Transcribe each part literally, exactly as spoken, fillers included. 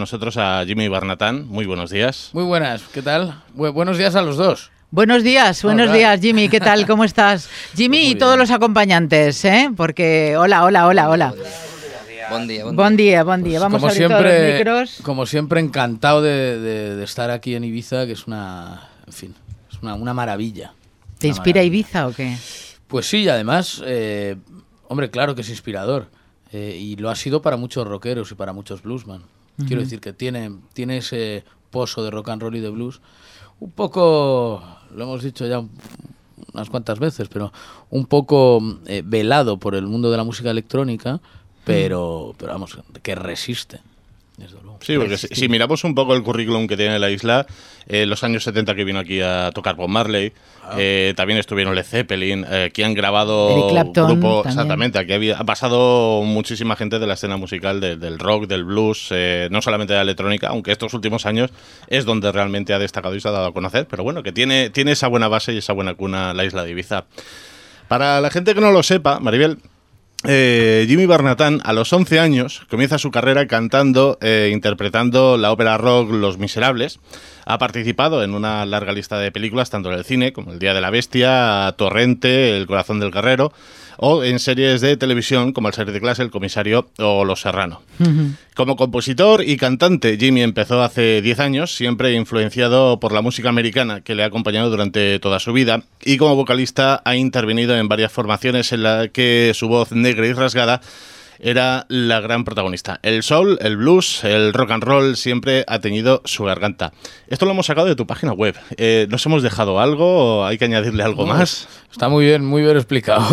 nosotros a Jimmy Barnatán. Muy buenos días. Muy buenas, ¿qué tal? Bu- buenos días a los dos. Buenos días, buenos Hola. días, Jimmy. ¿Qué tal? ¿Cómo estás? Jimmy Pues y todos bien. los acompañantes, ¿eh? Porque hola, hola, hola, hola. Buen día, buen día. Buen día, buen día. Pues Vamos como a abrir siempre, todos los micros. Como siempre, encantado de, de- de estar aquí en Ibiza, que es una, en fin, es una, una maravilla. ¿Te Una inspira maravilla. Ibiza o qué? Pues sí, y además, eh, hombre, claro que es inspirador. eh, y lo ha sido para muchos rockeros y para muchos bluesman. Quiero decir que tiene, tiene ese pozo de rock and roll y de blues. Un poco, lo hemos dicho ya un- unas cuantas veces, pero un poco eh, velado por el mundo de la música electrónica, pero, pero vamos, que resiste, desde luego. Sí, porque si, si miramos un poco el currículum que tiene la isla, eh, los años setenta que vino aquí a tocar Bob Marley, eh, también estuvieron Led Zeppelin, eh, aquí han grabado Eric Clapton grupo, también. exactamente, aquí había, ha pasado muchísima gente de la escena musical, de- del rock, del blues, eh, no solamente de la electrónica, aunque estos últimos años es donde realmente ha destacado y se ha dado a conocer, pero bueno, que tiene, tiene esa buena base y esa buena cuna la isla de Ibiza. Para la gente que no lo sepa, Maribel, Eh, Jimmy Barnatán a los once años comienza su carrera cantando, eh, interpretando la ópera rock Los Miserables. Ha participado en una larga lista de películas, tanto en el cine como El Día de la Bestia, Torrente, El Corazón del Guerrero, o en series de televisión como El Ser de Clase, El Comisario o Los Serrano. Como compositor y cantante, Jimmy empezó hace diez años, siempre influenciado por la música americana que le ha acompañado durante toda su vida, y como vocalista ha intervenido en varias formaciones en las que su voz negra y rasgada era la gran protagonista. El soul, el blues, el rock and roll siempre ha tenido su garganta. Esto lo hemos sacado de tu página web. Eh, ¿Nos hemos dejado algo o hay que añadirle algo No, más? Está muy bien, muy bien explicado.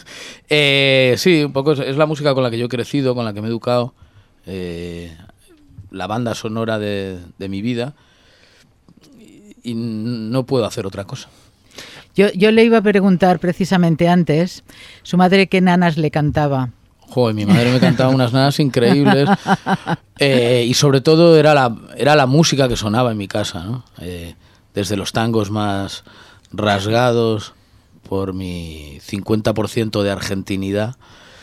eh, sí, un poco es, es la música con la que yo he crecido, con la que me he educado, eh, la banda sonora de, de mi vida, y, y no puedo hacer otra cosa. Yo, yo le iba a preguntar precisamente antes, su madre qué nanas le cantaba. Joder, mi madre me cantaba unas nanas increíbles, eh, y sobre todo era la, era la música que sonaba en mi casa, ¿no? Eh, desde los tangos más rasgados por mi cincuenta por ciento de argentinidad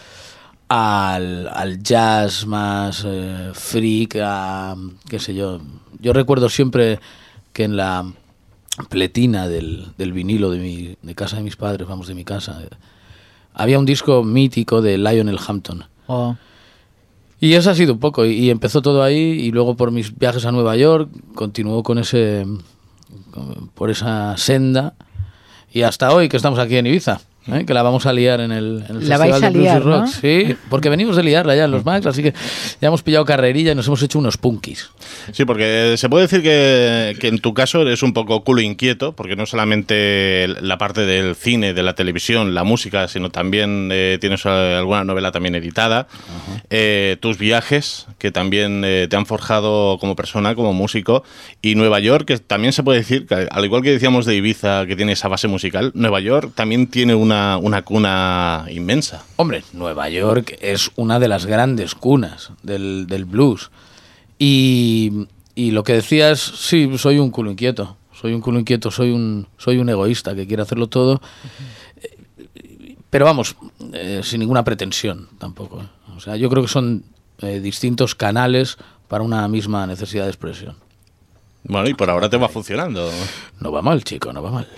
al, al jazz más eh, freak, a, qué sé yo. Yo recuerdo siempre que en la pletina del, del vinilo de, mi, de casa de mis padres, vamos, de mi casa, eh, había un disco mítico de Lionel Hampton. Oh. Y eso ha sido un poco, y, y empezó todo ahí, y luego por mis viajes a Nueva York continuó con ese, con- por esa senda, y hasta hoy que estamos aquí en Ibiza, ¿eh? Que la vamos a liar en el, en el La Festival vais de a Blues y liar, Rock. ¿no? Sí, porque venimos de liarla ya en los Max, así que ya hemos pillado carrerilla y nos hemos hecho unos punkis. Sí, porque se puede decir que, que en tu caso eres un poco culo inquieto, porque no solamente la parte del cine, de la televisión, la música, sino también eh, tienes eh, alguna novela también editada, eh, tus viajes, que también eh, te han forjado como persona, como músico, y Nueva York, que también se puede decir, que al igual que decíamos de Ibiza, que tiene esa base musical, Nueva York también tiene una, una cuna inmensa. Hombre, Nueva York es una de las grandes cunas del, del blues. Y, y lo que decías, sí, soy un culo inquieto. Soy un culo inquieto, soy un, soy un egoísta que quiere hacerlo todo. Eh, Pero vamos, eh, sin ninguna pretensión tampoco. ¿eh? O sea, yo creo que son eh, distintos canales para una misma necesidad de expresión. Bueno, y por ahora te va funcionando. No va mal, chico, no va mal.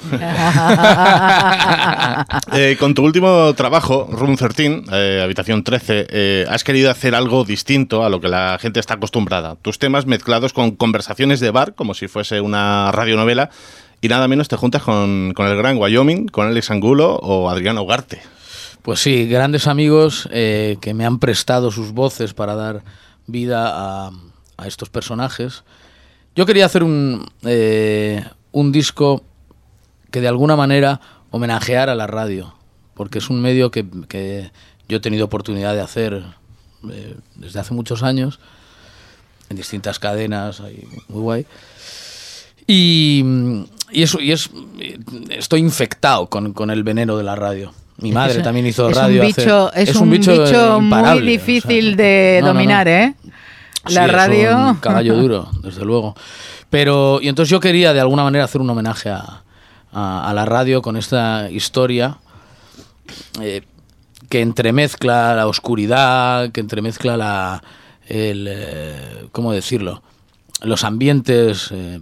Eh, con tu último trabajo, Room trece, eh, Habitación trece, eh, has querido hacer algo distinto a lo que la gente está acostumbrada. Tus temas mezclados con conversaciones de bar, como si fuese una radionovela, y nada menos te juntas con, con el gran Wyoming, con Alex Angulo o Adrián Ugarte. Pues sí, grandes amigos eh, que me han prestado sus voces para dar vida a, a estos personajes. Yo quería hacer un, eh, un disco que de alguna manera homenajeara a la radio, porque es un medio que, que yo he tenido oportunidad de hacer eh, desde hace muchos años, en distintas cadenas, ahí, muy guay. Y, y, eso, y es, estoy infectado con, con el veneno de la radio. Mi madre Es- también hizo es radio. Un bicho, hace, es, un bicho, imparable, muy difícil o sea, de no, no, no. dominar, ¿eh? La Sí, radio. es un caballo duro, desde luego. Pero, y entonces yo quería de alguna manera hacer un homenaje a, a, a la radio con esta historia eh, que entremezcla la oscuridad, que entremezcla la, el eh, ¿cómo decirlo? Los ambientes eh,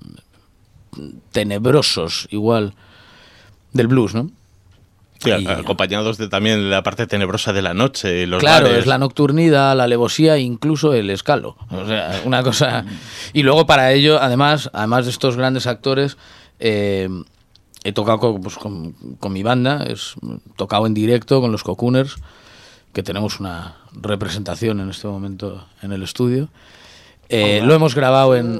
tenebrosos, igual, del blues, ¿no? Sí, y, acompañados de también la parte tenebrosa de la noche, los claro, bares. Es la nocturnidad, la alevosía, incluso el escalo. O sea, una cosa. Y luego para ello, además, además de estos grandes actores, eh, he tocado con, pues, con, con mi banda, es tocado en directo con los Cocooners, que tenemos una representación en este momento en el estudio. Eh, oh, lo hemos grabado en...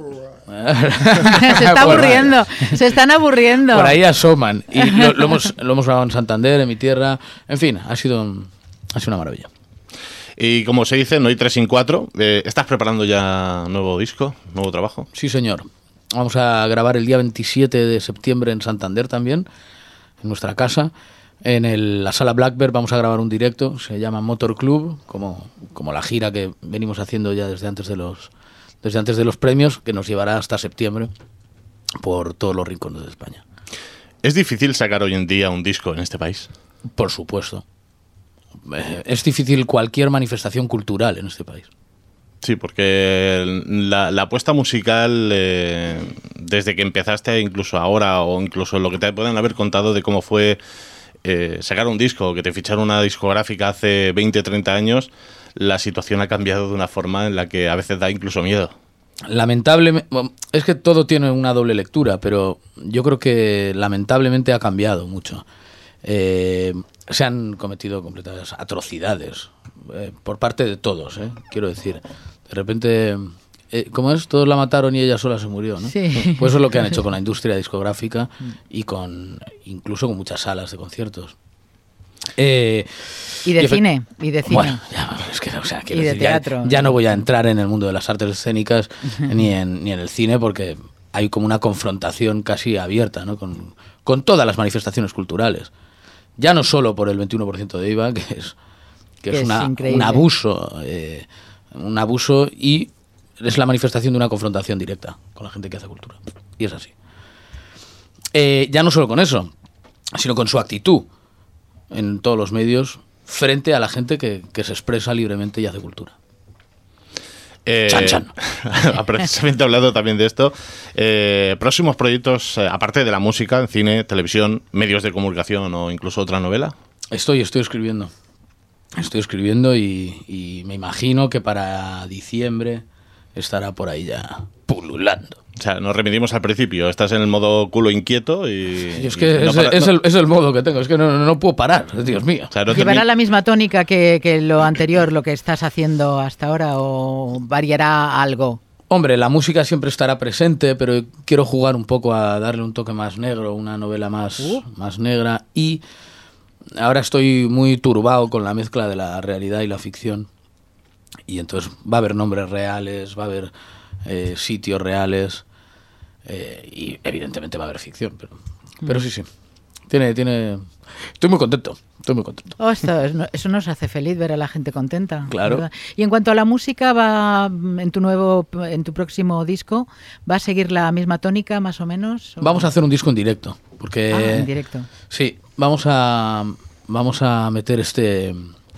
Se está aburriendo, se están aburriendo. Por ahí asoman. Y lo, lo, hemos, lo hemos grabado en Santander, en mi tierra. En fin, ha sido, ha sido una maravilla. Y como se dice, no hay tres sin cuatro. Eh, ¿Estás preparando ya nuevo disco, nuevo trabajo? Sí, señor. Vamos a grabar el día veintisiete de septiembre en Santander también, en nuestra casa. En el, la sala Blackbird vamos a grabar un directo, se llama Motor Club, como, como la gira que venimos haciendo ya desde antes de los... desde antes de los premios, que nos llevará hasta septiembre por todos los rincones de España. ¿Es difícil sacar hoy en día un disco en este país? Por supuesto. Es difícil cualquier manifestación cultural en este país. Sí, porque la, la apuesta musical, eh, desde que empezaste incluso ahora, o incluso lo que te pueden haber contado de cómo fue eh, sacar un disco, que te ficharon una discográfica hace veinte, treinta años... la situación ha cambiado de una forma en la que a veces da incluso miedo. Lamentablemente, es que todo tiene una doble lectura, pero yo creo que lamentablemente ha cambiado mucho. Eh, se han cometido completas atrocidades eh, por parte de todos, eh, quiero decir. De repente, eh, ¿cómo es? Todos la mataron y ella sola se murió, ¿no? Sí. Pues eso es lo que han hecho con la industria discográfica y con incluso con muchas salas de conciertos. Eh, y de y cine, y de cine. Bueno, ya, es que, o sea, y de decir, teatro. Ya, ya no voy a entrar en el mundo de las artes escénicas ni en, ni en el cine, porque hay como una confrontación casi abierta, ¿no? con, con todas las manifestaciones culturales. Ya no solo por el veintiuno por ciento de I V A, que es, que que es, es una, un abuso, eh, un abuso y es la manifestación de una confrontación directa con la gente que hace cultura. Y es así. Eh, ya no solo con eso, sino con su actitud en todos los medios frente a la gente que, que se expresa libremente y hace cultura. Eh, chan, chan. Precisamente hablando también de esto, eh, próximos proyectos, eh, aparte de la música, en cine, televisión, medios de comunicación o incluso otra novela. Estoy, estoy escribiendo. Estoy escribiendo y, y me imagino que para diciembre estará por ahí ya pululando. O sea, nos remitimos al principio. Estás en el modo culo inquieto y... y es que y no es, para, es, no. el, es el modo que tengo. Es que no, no puedo parar, Dios mío. O sea, no ¿Llevará termi- la misma tónica que, que lo anterior, lo que estás haciendo hasta ahora, o variará algo? Hombre, la música siempre estará presente, pero quiero jugar un poco a darle un toque más negro, una novela más, uh. más negra. Y ahora estoy muy turbado con la mezcla de la realidad y la ficción. Y entonces va a haber nombres reales, va a haber eh, sitios reales... Eh, y evidentemente va a haber ficción, pero, pero sí, sí. Tiene, tiene. Estoy muy contento, estoy muy contento. Oh, esto, eso nos hace feliz ver a la gente contenta. Claro. ¿Verdad? Y en cuanto a la música, va en tu nuevo, en tu próximo disco, ¿va a seguir la misma tónica más o menos? ¿O? Vamos a hacer un disco en directo, porque ah, en directo. Sí, vamos a vamos a meter este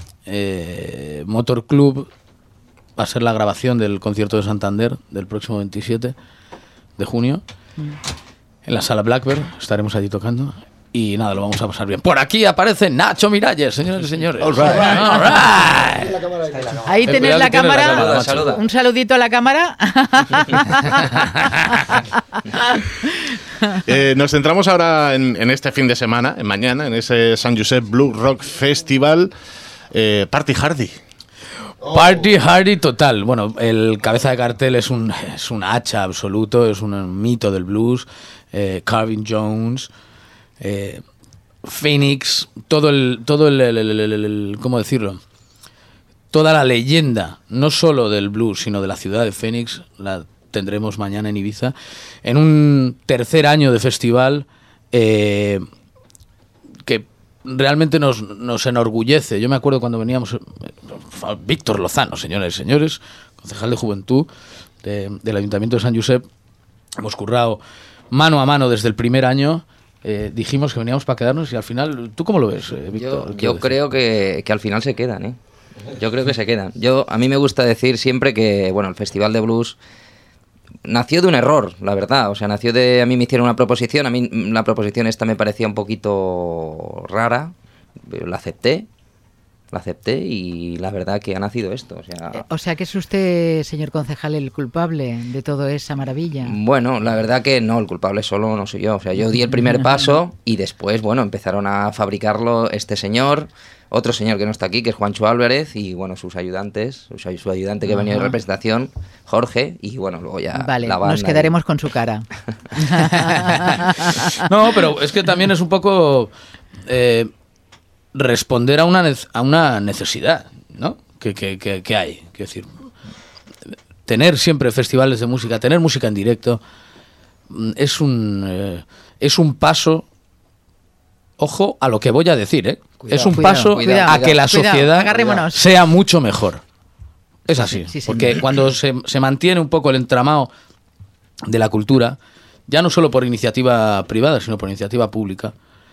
eh, Motor Club. Va a ser la grabación del concierto de Santander del próximo veintisiete de junio, mm. en la sala Blackbird, estaremos allí tocando y nada, lo vamos a pasar bien. Por aquí aparece Nacho Miralles, señores y señores. All right. All right. Ahí tenés la cámara, la cámara saluda. un saludito a la cámara. eh, nos centramos ahora en, en este fin de semana, en mañana, en ese San Josep Blues Rock Festival, eh, Party Hardy. Party Hardy total. Bueno, el cabeza de cartel es un, es un hacha absoluto, es un mito del blues. Eh, Carvin Jones, eh, Phoenix, todo el, todo el, el, el, el, el, el, ¿cómo decirlo? Toda la leyenda, no solo del blues, sino de la ciudad de Phoenix, la tendremos mañana en Ibiza, en un tercer año de festival eh, que realmente nos, nos enorgullece. Yo me acuerdo cuando veníamos, Víctor Lozano, señoras y señores, concejal de Juventud de, del Ayuntamiento de San Josep, hemos currado mano a mano desde el primer año, eh, dijimos que veníamos para quedarnos y al final, ¿tú cómo lo ves, eh, Víctor? Yo, yo creo que, que al final se quedan, ¿eh? Yo creo que se quedan. Yo, a mí me gusta decir siempre que, bueno, el Festival de Blues nació de un error, la verdad. O sea, nació de... A mí me hicieron una proposición, a mí la proposición esta me parecía un poquito rara, la acepté, la acepté y la verdad que ha nacido esto. O sea, o sea que es usted, señor concejal, el culpable de toda esa maravilla. Bueno, la verdad que no, el culpable solo no soy yo. O sea, yo di el primer paso y después, bueno, empezaron a fabricarlo este señor, otro señor que no está aquí, que es Juancho Álvarez, y bueno, sus ayudantes, o sea, su ayudante que venía de representación, Jorge, y bueno, luego ya vale, la banda. Nos quedaremos y... con su cara. No, pero es que también es un poco eh, responder a una, a una necesidad, ¿no? Que, que, que, que hay. Quiero decir, tener siempre festivales de música, tener música en directo, es un, eh, es un paso... Ojo a lo que voy a decir, ¿eh? Cuidado, es un cuidado, paso cuidado, a que la sociedad cuidado, sea mucho mejor. Es así, sí, sí, porque cuando se, se mantiene un poco el entramado de la cultura, ya no solo por iniciativa privada, sino por iniciativa pública,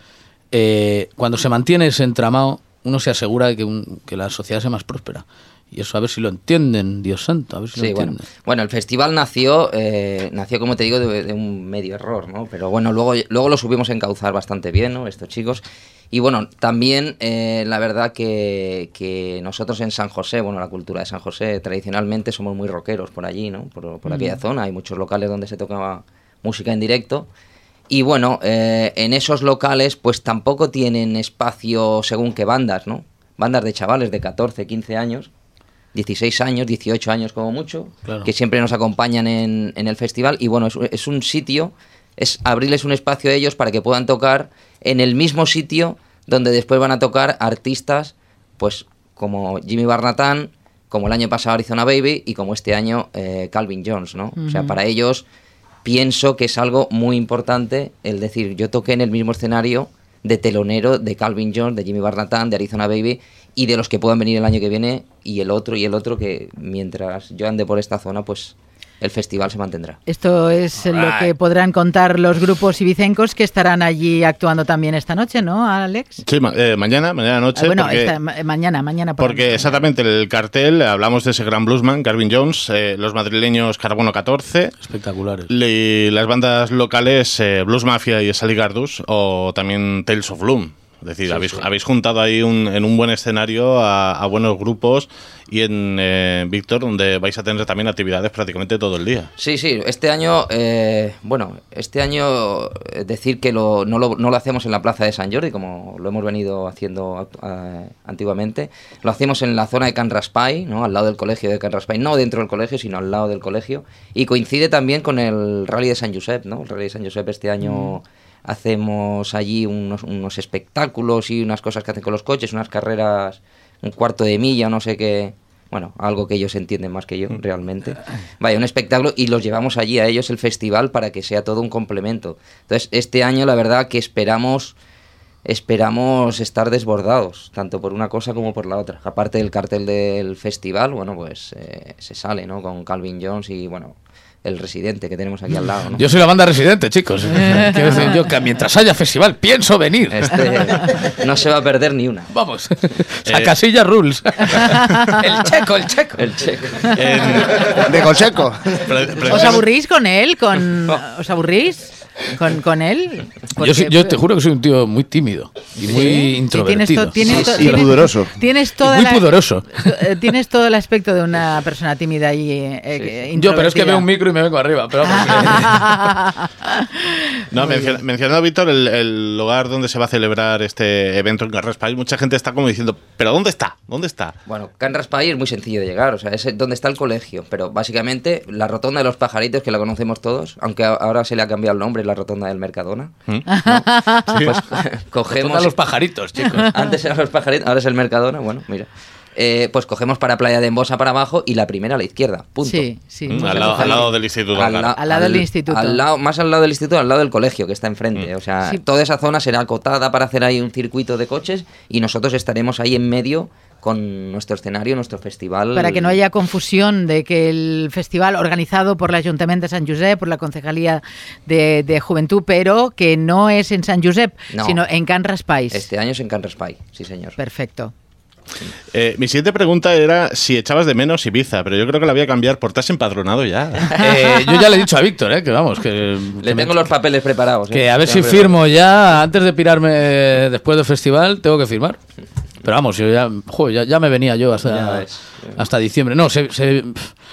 eh, cuando se mantiene ese entramado, uno se asegura de que, un, que la sociedad sea más próspera. Y eso a ver si lo entienden, Dios santo, a ver si sí, lo entienden. Bueno, bueno, el festival nació, eh, nació como te digo, de, de un medio error, ¿no? Pero bueno, luego, luego lo supimos encauzar bastante bien, ¿no? Estos chicos. Y bueno, también eh, la verdad que, que nosotros en San José, bueno, la cultura de San José, tradicionalmente somos muy rockeros por allí, ¿no? Por, por mm. aquella zona, hay muchos locales donde se toca música en directo. Y bueno, eh, en esos locales pues tampoco tienen espacio según qué bandas, ¿no? Bandas de chavales de catorce, quince años, dieciséis años, dieciocho años como mucho, claro, que siempre nos acompañan en, en el festival. Y bueno, es, es un sitio, es abrirles un espacio a ellos para que puedan tocar en el mismo sitio donde después van a tocar artistas pues como Jimmy Barnatán, como el año pasado Arizona Baby y como este año eh, Calvin Jones, ¿no? Uh-huh. O sea, para ellos pienso que es algo muy importante el decir, yo toqué en el mismo escenario de telonero de Calvin Jones, de Jimmy Barnatán, de Arizona Baby y de los que puedan venir el año que viene y el otro y el otro, que mientras yo ande por esta zona pues el festival se mantendrá. Esto es All right. Lo que podrán contar los grupos ibicencos que estarán allí actuando también esta noche, ¿no, Alex? Sí, ma- eh, mañana, mañana noche. Ah, bueno, porque, esta, ma- mañana, mañana. Por porque exactamente el cartel, hablamos de ese gran bluesman, Calvin Jones, eh, los madrileños Carbono catorce. Espectaculares. Y las bandas locales eh, Blues Mafia y Sally Gardus, o también Tales of Bloom. Es decir, sí, habéis, sí. habéis juntado ahí un, en un buen escenario a, a buenos grupos y en eh, Víctor, donde vais a tener también actividades prácticamente todo el día. Sí, sí, este año, eh, bueno, este año decir que lo, no, lo, no lo hacemos en la Plaza de San Jordi, como lo hemos venido haciendo uh, antiguamente, lo hacemos en la zona de Can Raspall, ¿no? Al lado del colegio de Can Raspall, no dentro del colegio, sino al lado del colegio, y coincide también con el Rally de San Josep, ¿no? El Rally de San Josep este año... Mm. Hacemos allí unos, unos espectáculos y unas cosas que hacen con los coches, unas carreras, un cuarto de milla, no sé qué, bueno, algo que ellos entienden más que yo, realmente. Vaya, un espectáculo y los llevamos allí a ellos el festival para que sea todo un complemento. Entonces, este año la verdad que esperamos, esperamos estar desbordados, tanto por una cosa como por la otra. Aparte del cartel del festival, bueno, pues eh, se sale, ¿no? Con Calvin Jones y, bueno... el Residente que tenemos aquí al lado, ¿no? Yo soy la banda Residente, chicos. Quiero decir yo que mientras haya festival pienso venir. Este no se va a perder ni una. Vamos. A eh, Casilla Rules. El checo, el checo. El checo. El... De Concheco. ¿Os aburrís con él? ¿Con... ¿Os aburrís? ¿Con, con él? Yo, soy, yo te juro que soy un tío muy tímido y muy ¿sí? introvertido. Sí, tienes to, tienes sí, y pudoroso. Tienes toda y muy la, pudoroso. Tienes todo el aspecto de una persona tímida y eh, sí. Yo, pero es que veo un micro y me vengo arriba. Pero no, menciona, mencionado Víctor el, el lugar donde se va a celebrar este evento en Can Raspall. Mucha gente está como diciendo, ¿pero dónde está? ¿Dónde está? Bueno, Can Raspall es muy sencillo de llegar, o sea, es donde está el colegio, pero básicamente la rotonda de los pajaritos, que la conocemos todos, aunque ahora se le ha cambiado el nombre, la rotonda del Mercadona. ¿Mm? ¿No? Sí. Pues cogemos a los pajaritos, chicos. Antes eran los pajaritos, ahora es el Mercadona. Bueno, mira. Eh, pues cogemos para Playa de Embosa para abajo y la primera a la izquierda. Punto. Sí, sí. Mm, al, lado, al lado del instituto. Al, la, al lado del instituto. Al lado, más al lado del instituto, al lado del colegio que está enfrente. Mm. O sea, sí. Toda esa zona será acotada para hacer ahí un circuito de coches y nosotros estaremos ahí en medio con nuestro escenario, nuestro festival. Para que no haya confusión de que el festival organizado por el Ayuntamiento de San Josep, por la Concejalía de, de Juventud, pero que no es en San Josep, no. Sino en Can Raspall. Este año es en Can Raspall, sí señor. Perfecto. Eh, mi siguiente pregunta era si echabas de menos Ibiza, pero yo creo que la voy a cambiar por ¿te has empadronado ya? Eh, yo ya le he dicho a Víctor, eh, que vamos, que... Le que tengo me, los papeles preparados. ¿eh? Que a ver Tengo si preparados. firmo ya, antes de pirarme después del festival, tengo que firmar. Pero vamos, yo ya, joder, ya, ya me venía yo Ya hasta, ves. hasta diciembre. No, se, se-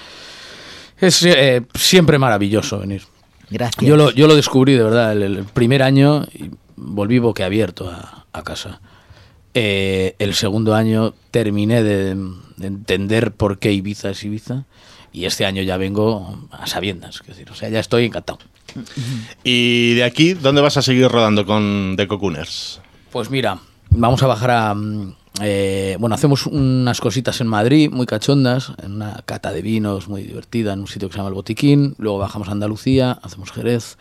es eh, siempre maravilloso venir. Gracias. Yo lo, yo lo descubrí de verdad el, el primer año y volví boquiabierto a, a casa. Eh, el segundo año terminé de, de entender por qué Ibiza es Ibiza y este año ya vengo a sabiendas, es decir, o sea, ya estoy encantado. Y de aquí, ¿dónde vas a seguir rodando con The Cocooners? Pues mira, vamos a bajar a... mm, eh, bueno, hacemos unas cositas en Madrid, muy cachondas, en una cata de vinos muy divertida, en un sitio que se llama El Botiquín. Luego bajamos a Andalucía, hacemos Jerez.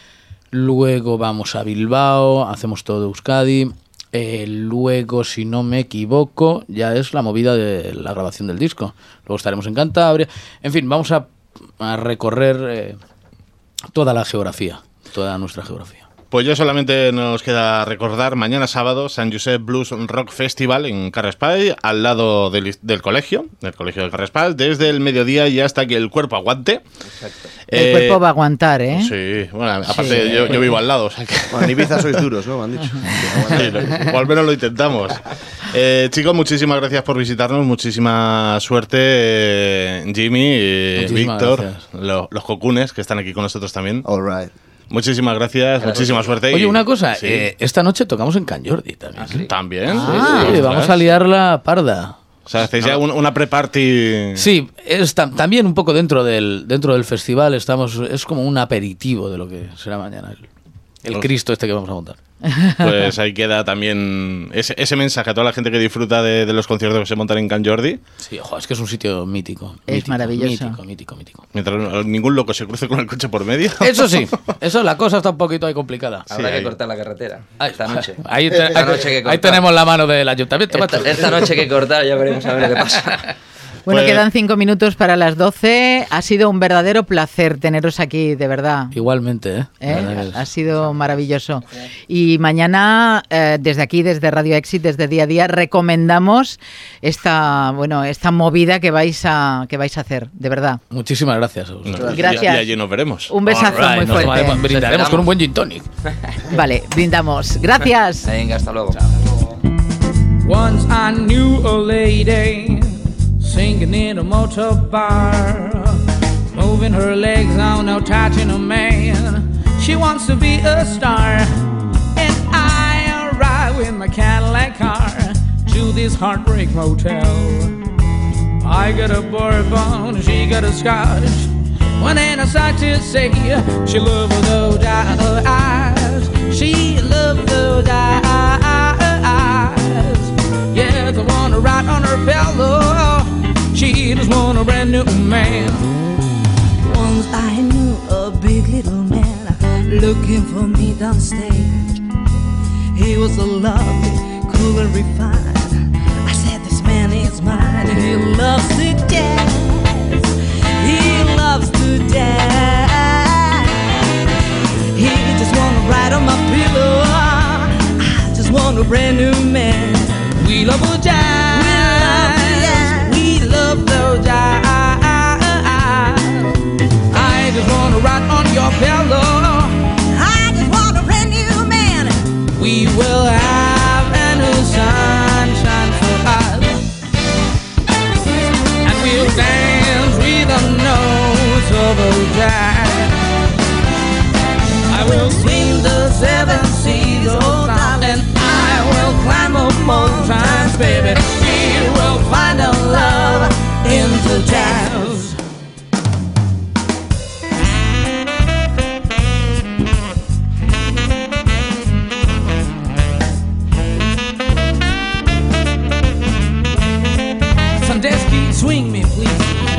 Luego vamos a Bilbao, hacemos todo Euskadi. Eh, luego, si no me equivoco, ya es la movida de la grabación del disco. Luego estaremos en Cantabria. En fin, vamos a, a recorrer eh, toda la geografía, toda nuestra geografía. Pues ya solamente nos queda recordar mañana sábado Sant Josep Blues Rock Festival en Carraspai, al lado del, del colegio, del colegio de Carraspai, desde el mediodía y hasta que el cuerpo aguante. Exacto. El Eh, cuerpo va a aguantar, ¿eh? Sí, bueno, aparte Sí. yo, yo vivo al lado, o sea que... Bueno, en Ibiza sois duros, ¿no? Me han dicho. Sí, lo- o al menos lo intentamos. Eh, chicos, muchísimas gracias por visitarnos, muchísima suerte, eh, Jimmy, eh, Muchísimas Víctor, gracias. lo- los cocunes que están aquí con nosotros también. All right. Muchísimas gracias, muchísima suerte. y- Oye, una cosa, sí. eh, esta noche tocamos en Can Jordi también. sí? También. Ah. Sí, ostras. vamos a liar la parda. O sea, hacéis ya un- una pre-party. Sí, es tam- también un poco dentro del dentro del festival estamos, es como un aperitivo de lo que será mañana el, el Los- Cristo este que vamos a montar. Pues ahí queda también ese, ese mensaje a toda la gente que disfruta de, de los conciertos que se montan en Can Jordi. Sí, ojo, es que es un sitio mítico. Es mítico, maravilloso. Mítico, mítico, mítico. Mientras no- ningún loco se cruce con el coche por medio. Eso sí, eso la cosa está un poquito ahí complicada. Habrá que ahí. cortar la carretera. Ahí, Esta noche. ahí, te- Esta ahí- noche que ahí cortar. tenemos la mano del ayuntamiento, Esta, macho. esta noche que cortar, ya veremos a ver qué pasa. Bueno, Pues- quedan cinco minutos para las doce. Ha sido un verdadero placer teneros aquí, de verdad. Igualmente, ¿eh? ¿Eh? La verdad que es- Ha sido maravilloso. Y mañana, eh, desde aquí, desde Radio Exit, desde Día a Día, recomendamos esta, bueno, esta movida que vais a, que vais a hacer, de verdad. Muchísimas gracias. a vosotros. Y- Gracias. Y, allí nos veremos. Un besazo All right, muy nos fuerte. tomaremos- brindaremos con un buen gin tonic. Vale, brindamos. Gracias. Venga, hasta luego. Once I knew a lady singing in a motor bar, moving her legs on, no touching a man. She wants to be a star, and I arrive in my Cadillac car to this heartbreak motel. I got a bourbon, she got a scotch. One and I start to say she loved those eyes, she loved those eyes. Yeah, the one to ride on her pillow, she just want a brand new man. Once I knew a big little man looking for me downstage. He was so lovely, cool and refined. I said, this man is mine. He loves to dance. He loves to dance. He just wanna ride on my pillow. I just want a brand new man. We love a jazz, We love we love the jazz. I just wanna ride on your pillow. I just want a brand new man. We will have a new sunshine for us, and we'll dance with the notes of a jazz. I will swing the seven seas, oh darling, I will climb up mountains, baby. We will find a love in the jazz. Sandusky, swing me, please.